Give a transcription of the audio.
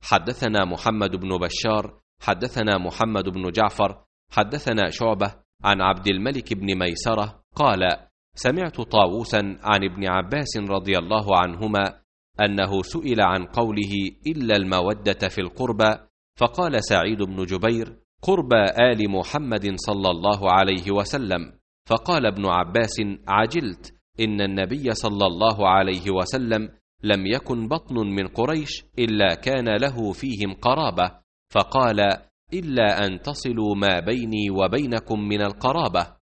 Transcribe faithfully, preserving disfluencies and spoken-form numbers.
حدثنا محمد بن بشار حدثنا محمد بن جعفر حدثنا شعبة عن عبد الملك بن ميسرة قال: سمعت طاووسا عن ابن عباس رضي الله عنهما أنه سئل عن قوله إلا المودة في القربى، فقال سعيد بن جبير: قربى آل محمد صلى الله عليه وسلم. فقال ابن عباس: عجلت، إن النبي صلى الله عليه وسلم لم يكن بطن من قريش إلا كان له فيهم قرابة، فقال: إلا أن تصلوا ما بيني وبينكم من القرابة.